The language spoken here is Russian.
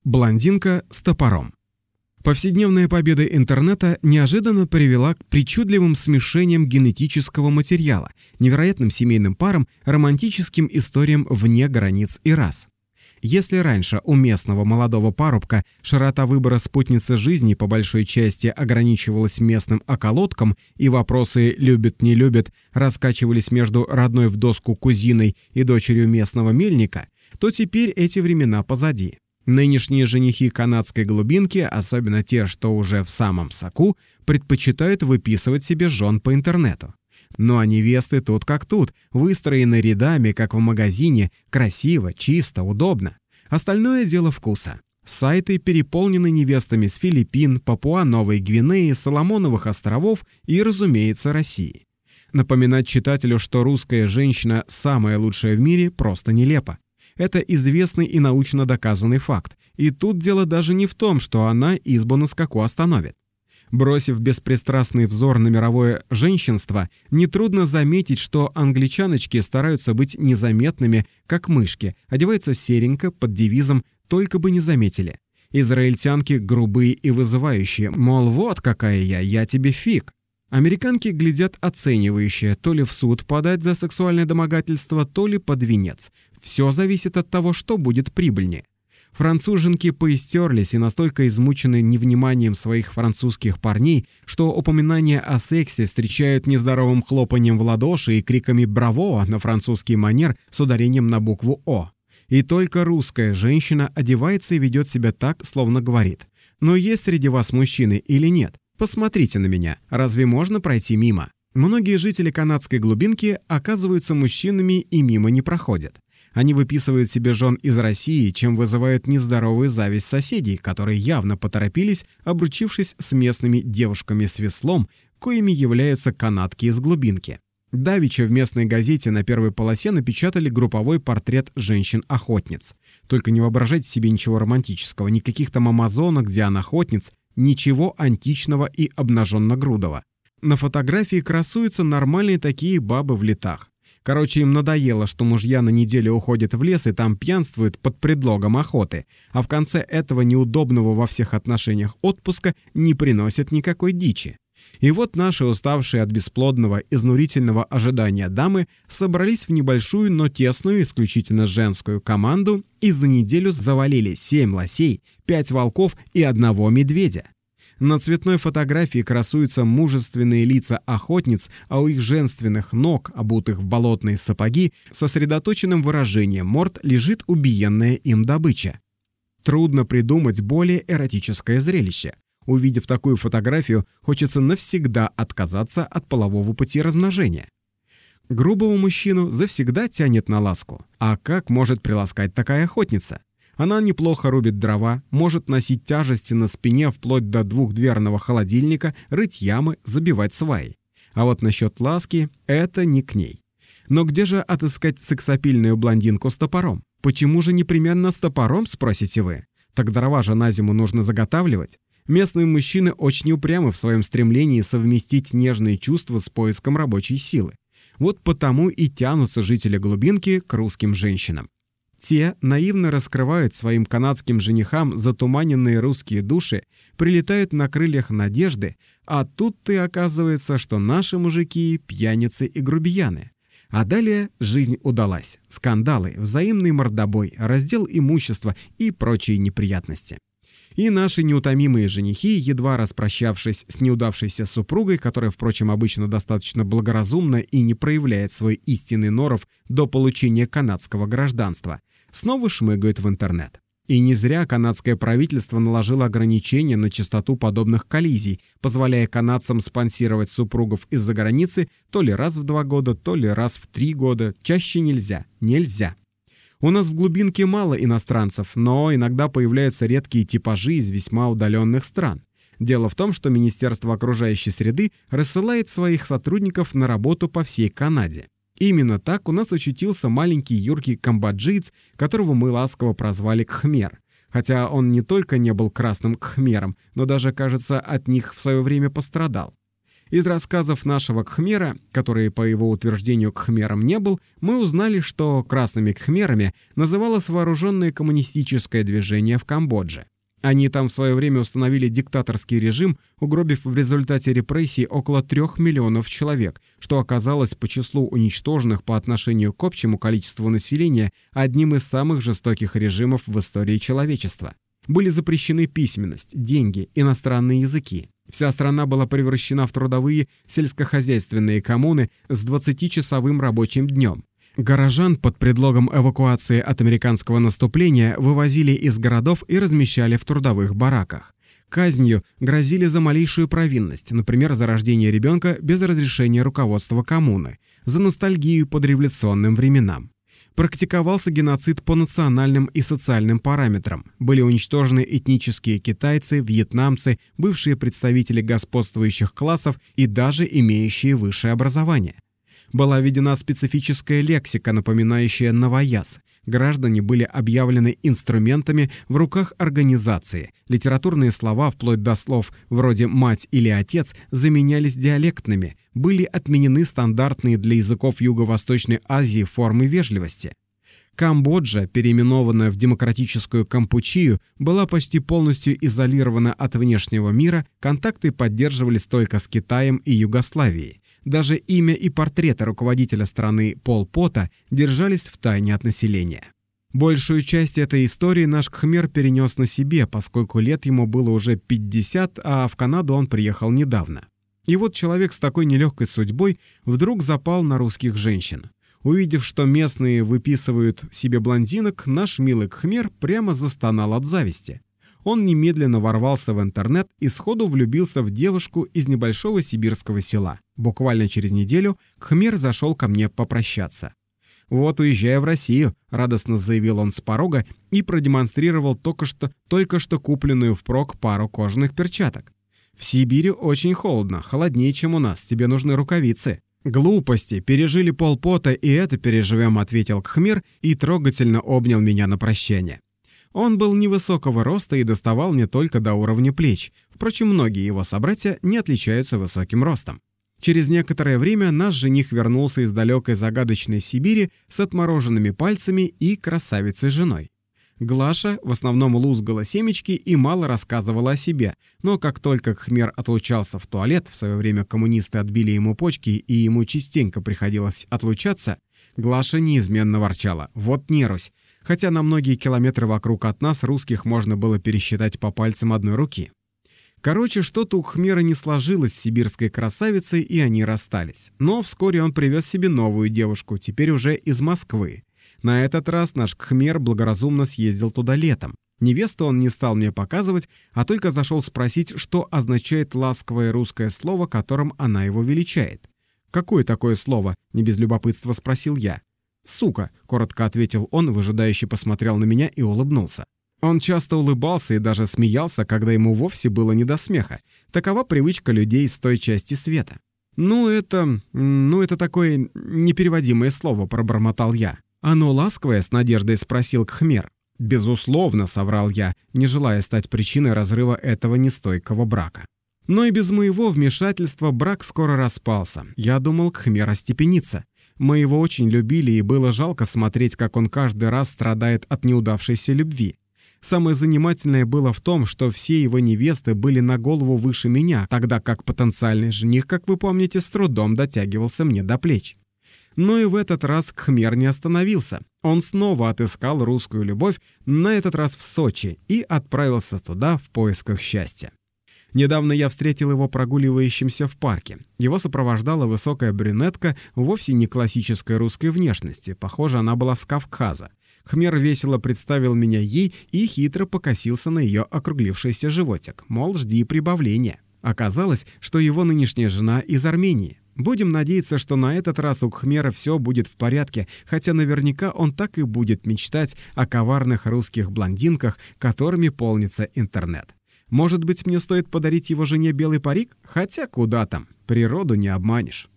Блондинка с топором. Повседневная победа интернета неожиданно привела к причудливым смешениям генетического материала, невероятным семейным парам, романтическим историям вне границ и рас. Если раньше у местного молодого парубка широта выбора спутницы жизни по большой части ограничивалась местным околотком и вопросы «любит-не любит» раскачивались между родной в доску кузиной и дочерью местного мельника, то теперь эти времена позади. Нынешние женихи канадской глубинки, особенно те, что уже в самом соку, предпочитают выписывать себе жен по интернету. Ну а невесты тут как тут, выстроены рядами, как в магазине, красиво, чисто, удобно. Остальное дело вкуса. Сайты переполнены невестами с Филиппин, Папуа-Новой Гвинеи, Соломоновых островов и, разумеется, России. Напоминать читателю, что русская женщина самая лучшая в мире, просто нелепо. Это известный и научно доказанный факт. И тут дело даже не в том, что она избу на скаку остановит. Бросив беспристрастный взор на мировое женщинство, нетрудно заметить, что англичаночки стараются быть незаметными, как мышки, одеваются серенько под девизом «только бы не заметили». Израильтянки грубые и вызывающие, мол, вот какая я тебе фиг. Американки глядят оценивающе, то ли в суд подать за сексуальное домогательство, то ли под венец. Все зависит от того, что будет прибыльнее. Француженки поистерлись и настолько измучены невниманием своих французских парней, что упоминание о сексе встречают нездоровым хлопанием в ладоши и криками «браво» на французский манер с ударением на букву «О». И только русская женщина одевается и ведет себя так, словно говорит: «Но есть среди вас мужчины или нет? Посмотрите на меня, разве можно пройти мимо?» Многие жители канадской глубинки оказываются мужчинами и мимо не проходят. Они выписывают себе жен из России, чем вызывают нездоровую зависть соседей, которые явно поторопились, обручившись с местными девушками с веслом, коими являются канадки из глубинки. Давеча в местной газете на первой полосе напечатали групповой портрет женщин-охотниц. Только не воображайте себе ничего романтического, никаких там амазонок, диан-охотниц, ничего античного и обнаженно-грудого. На фотографии красуются нормальные такие бабы в летах. Короче, им надоело, что мужья на неделю уходят в лес и там пьянствуют под предлогом охоты, а в конце этого неудобного во всех отношениях отпуска не приносят никакой дичи. И вот наши уставшие от бесплодного, изнурительного ожидания дамы собрались в небольшую, но тесную, исключительно женскую команду и за неделю завалили 7 лосей, 5 волков и 1 медведя. На цветной фотографии красуются мужественные лица охотниц, а у их женственных ног, обутых в болотные сапоги, сосредоточенным выражением морд лежит убиенная им добыча. Трудно придумать более эротическое зрелище. Увидев такую фотографию, хочется навсегда отказаться от полового пути размножения. Грубого мужчину завсегда тянет на ласку. А как может приласкать такая охотница? Она неплохо рубит дрова, может носить тяжести на спине вплоть до двухдверного холодильника, рыть ямы, забивать сваи. А вот насчет ласки – это не к ней. Но где же отыскать сексапильную блондинку с топором? Почему же непременно с топором, спросите вы? Так дрова же на зиму нужно заготавливать. Местные мужчины очень упрямы в своем стремлении совместить нежные чувства с поиском рабочей силы. Вот потому и тянутся жители глубинки к русским женщинам. Те наивно раскрывают своим канадским женихам затуманенные русские души, прилетают на крыльях надежды, а тут-то и оказывается, что наши мужики – пьяницы и грубияны. А далее жизнь удалась. Скандалы, взаимный мордобой, раздел имущества и прочие неприятности. И наши неутомимые женихи, едва распрощавшись с неудавшейся супругой, которая, впрочем, обычно достаточно благоразумна и не проявляет свой истинный норов до получения канадского гражданства, снова шмыгают в интернет. И не зря канадское правительство наложило ограничения на частоту подобных коллизий, позволяя канадцам спонсировать супругов из-за границы то ли раз в 2 года, то ли раз в 3 года. Чаще нельзя. Нельзя. У нас в глубинке мало иностранцев, но иногда появляются редкие типажи из весьма удаленных стран. Дело в том, что Министерство окружающей среды рассылает своих сотрудников на работу по всей Канаде. Именно так у нас очутился маленький юркий камбоджиец, которого мы ласково прозвали Кхмер. Хотя он не только не был красным кхмером, но даже, кажется, от них в свое время пострадал. Из рассказов нашего кхмера, который по его утверждению кхмером не был, мы узнали, что красными кхмерами называлось вооруженное коммунистическое движение в Камбодже. Они там в свое время установили диктаторский режим, угробив в результате репрессий около 3 миллионов человек, что оказалось по числу уничтоженных по отношению к общему количеству населения одним из самых жестоких режимов в истории человечества. Были запрещены письменность, деньги, иностранные языки. Вся страна была превращена в трудовые сельскохозяйственные коммуны с 20-часовым рабочим днем. Горожан под предлогом эвакуации от американского наступления вывозили из городов и размещали в трудовых бараках. Казнью грозили за малейшую провинность, например, за рождение ребенка без разрешения руководства коммуны, за ностальгию по дореволюционным временам. Практиковался геноцид по национальным и социальным параметрам. Были уничтожены этнические китайцы, вьетнамцы, бывшие представители господствующих классов и даже имеющие высшее образование. Была введена специфическая лексика, напоминающая новояз. Граждане были объявлены инструментами в руках организации. Литературные слова, вплоть до слов вроде «мать» или «отец», заменялись диалектными. Были отменены стандартные для языков Юго-Восточной Азии формы вежливости. Камбоджа, переименованная в Демократическую Кампучию, была почти полностью изолирована от внешнего мира, контакты поддерживались только с Китаем и Югославией. Даже имя и портреты руководителя страны Пол Пота держались в тайне от населения. Большую часть этой истории наш кхмер перенес на себе, поскольку лет ему было уже 50, а в Канаду он приехал недавно. И вот человек с такой нелегкой судьбой вдруг запал на русских женщин. Увидев, что местные выписывают себе блондинок, наш милый кхмер прямо застонал от зависти. Он немедленно ворвался в интернет и сходу влюбился в девушку из небольшого сибирского села. Буквально через неделю кхмер зашел ко мне попрощаться. «Вот уезжаю в Россию», — радостно заявил он с порога и продемонстрировал только что купленную впрок пару кожаных перчаток. «В Сибири очень холодно, холоднее, чем у нас, тебе нужны рукавицы». «Глупости, пережили Пол Пота, и это переживем», — ответил кхмер и трогательно обнял меня на прощание. Он был невысокого роста и доставал мне только до уровня плеч. Впрочем, многие его собратья не отличаются высоким ростом. Через некоторое время наш жених вернулся из далекой загадочной Сибири с отмороженными пальцами и красавицей-женой. Глаша в основном лузгала семечки и мало рассказывала о себе, но как только кхмер отлучался в туалет, в свое время коммунисты отбили ему почки и ему частенько приходилось отлучаться, Глаша неизменно ворчала: «Вот нерусь», хотя на многие километры вокруг от нас русских можно было пересчитать по пальцам одной руки. Короче, что-то у кхмера не сложилось с сибирской красавицей, и они расстались. Но вскоре он привез себе новую девушку, теперь уже из Москвы. На этот раз наш кхмер благоразумно съездил туда летом. Невесту он не стал мне показывать, а только зашел спросить, что означает ласковое русское слово, которым она его величает. «Какое такое слово?» — не без любопытства спросил я. «Сука», — коротко ответил он, выжидающе посмотрел на меня и улыбнулся. Он часто улыбался и даже смеялся, когда ему вовсе было не до смеха. Такова привычка людей с той части света. Это такое непереводимое слово», — пробормотал я. «Оно ласковое?» — с надеждой спросил кхмер. «Безусловно», — соврал я, не желая стать причиной разрыва этого нестойкого брака. Но и без моего вмешательства брак скоро распался. Я думал, кхмер остепенится. Мы его очень любили, и было жалко смотреть, как он каждый раз страдает от неудавшейся любви. Самое занимательное было в том, что все его невесты были на голову выше меня, тогда как потенциальный жених, как вы помните, с трудом дотягивался мне до плеч. Но и в этот раз кхмер не остановился. Он снова отыскал русскую любовь, на этот раз в Сочи, и отправился туда в поисках счастья. Недавно я встретил его прогуливающимся в парке. Его сопровождала высокая брюнетка вовсе не классической русской внешности. Похоже, она была с Кавказа. Кхмер весело представил меня ей и хитро покосился на ее округлившийся животик. Мол, жди прибавления. Оказалось, что его нынешняя жена из Армении. Будем надеяться, что на этот раз у кхмера все будет в порядке, хотя наверняка он так и будет мечтать о коварных русских блондинках, которыми полнится интернет. Может быть, мне стоит подарить его жене белый парик? Хотя куда там, природу не обманешь.